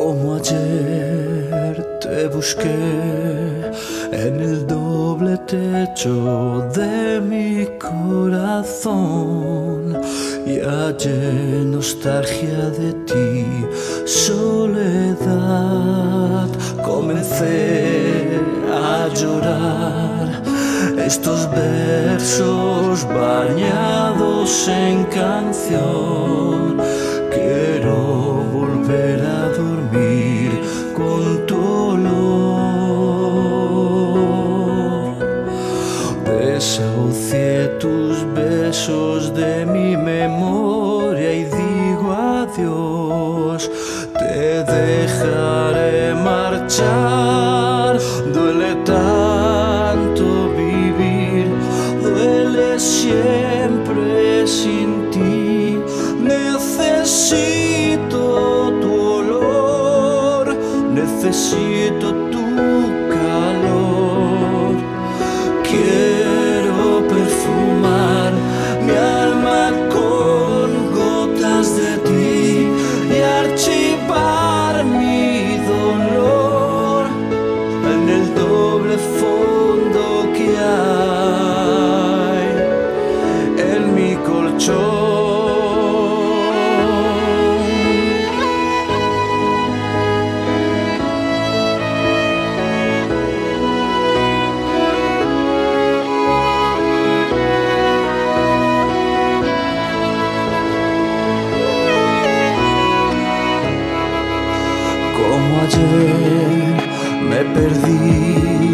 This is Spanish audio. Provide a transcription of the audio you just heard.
Como ayer te busqué en el doble techo de mi corazón y hallé nostalgia de ti, soledad. Comencé a llorar estos versos bañados en canción. Quiero volver a dormir con tu olor. Desahucié tus besos de mi memoria y digo adiós. Te dejaré marchar. Duele tanto vivir, duele siempre sin ti. Necesito tu olor, necesito tu calor. Quiero perfumar mi alma con gotas de ti y archivar mi dolor en el doble fondo que hay en mi colchón. Como ayer me perdí